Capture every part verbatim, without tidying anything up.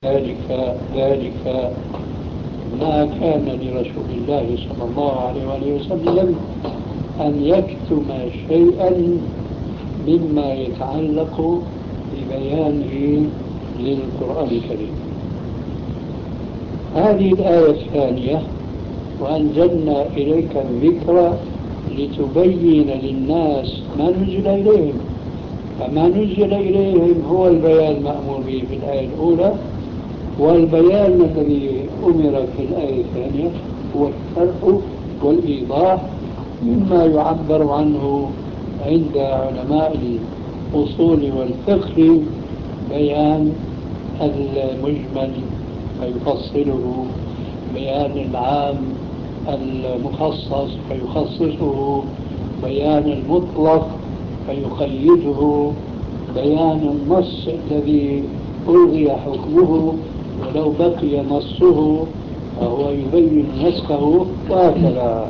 ذلك ذلك ما كان لرسول الله صلى الله عليه وآله وسلم أن يكتم شيئا مما يتعلق ببيانه للقرآن الكريم. هذه الآية الثانية: وأنزلنا إليك الذكر لتبين للناس ما نزل إليهم. فما نزل إليهم هو البيان المأمور به في الآية الأولى، والبيان الذي أمر في الآية الثانية هو الشرح والإيضاح مما يعبر عنه عند علماء الأصول والفقه بيان المجمل فيفصله، بيان العام المخصص فيخصصه، بيان المطلق فيقيده، بيان النص الذي ألغي حكمه ولو بقي نصه فهو يبين نسخه، وهكذا.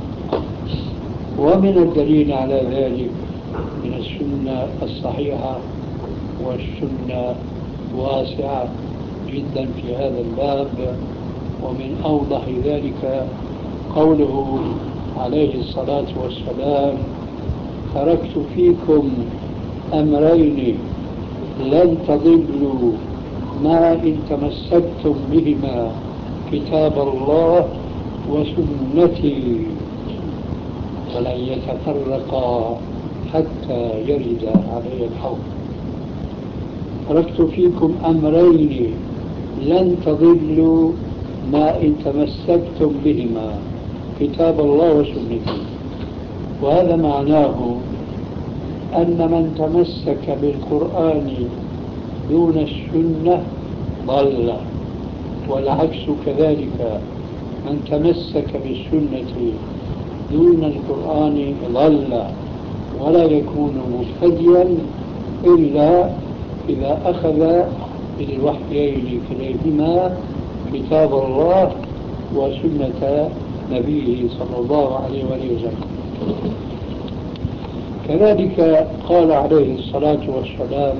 ومن الدليل على ذلك من السنة الصحيحة، والسنة واسعة جدا في هذا الباب. ومن أوضح ذلك قوله عليه الصلاة والسلام: تركت فيكم أمرين لن تضلوا ما إن تمسكتم بهما، كتاب الله وسنتي، ولن يتفرقا حتى يرد علي الحوض. تركت فيكم أمرين لن تضلوا ما إن تمسكتم بهما، كتاب الله وسنتي. وهذا معناه أن من تمسك بالقرآن دون السنة ضل، والعكس كذلك: من تمسك بالسنة دون القرآن ضل، ولا يكون مهتديا إلا إذا أخذ بالوحيين كليهما، كتاب الله وسنة نبيه صلى الله عليه وسلم. كذلك قال عليه الصلاة والسلام: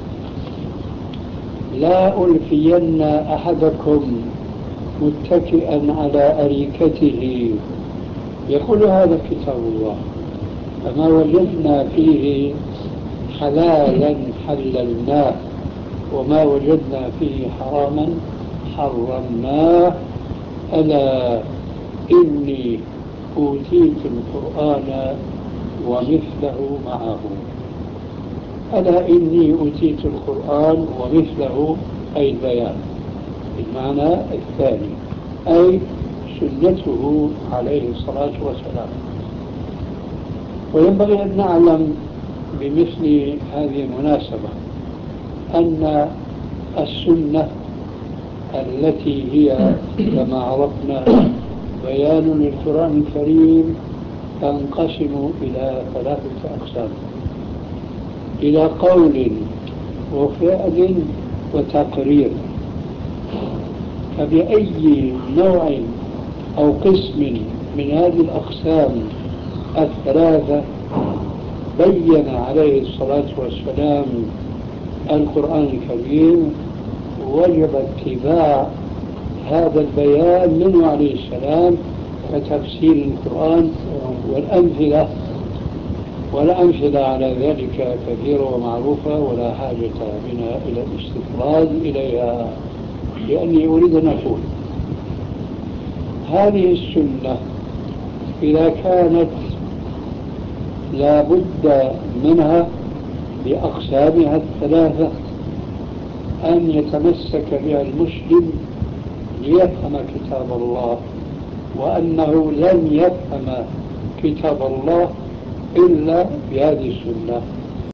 لا ألفين أحدكم متكئا على أريكته، يقول هذا كتاب الله، فما وجدنا فيه حلالا حللناه، وما وجدنا فيه حراما حرمناه. ألا إني أوتيت القرآن ومثله معه. ألا إني أوتيت القرآن ومثله، أي البيان المعنى الثاني، أي سنته عليه الصلاة والسلام. وينبغي أن نعلم بمثل هذه المناسبة أن السنة التي هي كما عرفنا بيان للقرآن الكريم تنقسم إلى ثلاثة أقسام: إلى قول وفعل وتقرير. فبأي نوع أو قسم من هذه الأقسام الثلاثة بين عليه الصلاة والسلام القرآن الكريم وجب اتباع هذا البيان منه عليه السلام كتفسير القرآن. والأمثلة والأمثلة على ذلك كثيرة ومعروفة، ولا حاجة بنا إلى الاستفراد إليها، لأني أريد أن أقول هذه السنة إذا كانت لا بد منها بأقسامها الثلاثة أن يتمسك بها المسلم ليفهم كتاب الله، وأنه لن يفهم كتاب الله إلا بهذه السنة.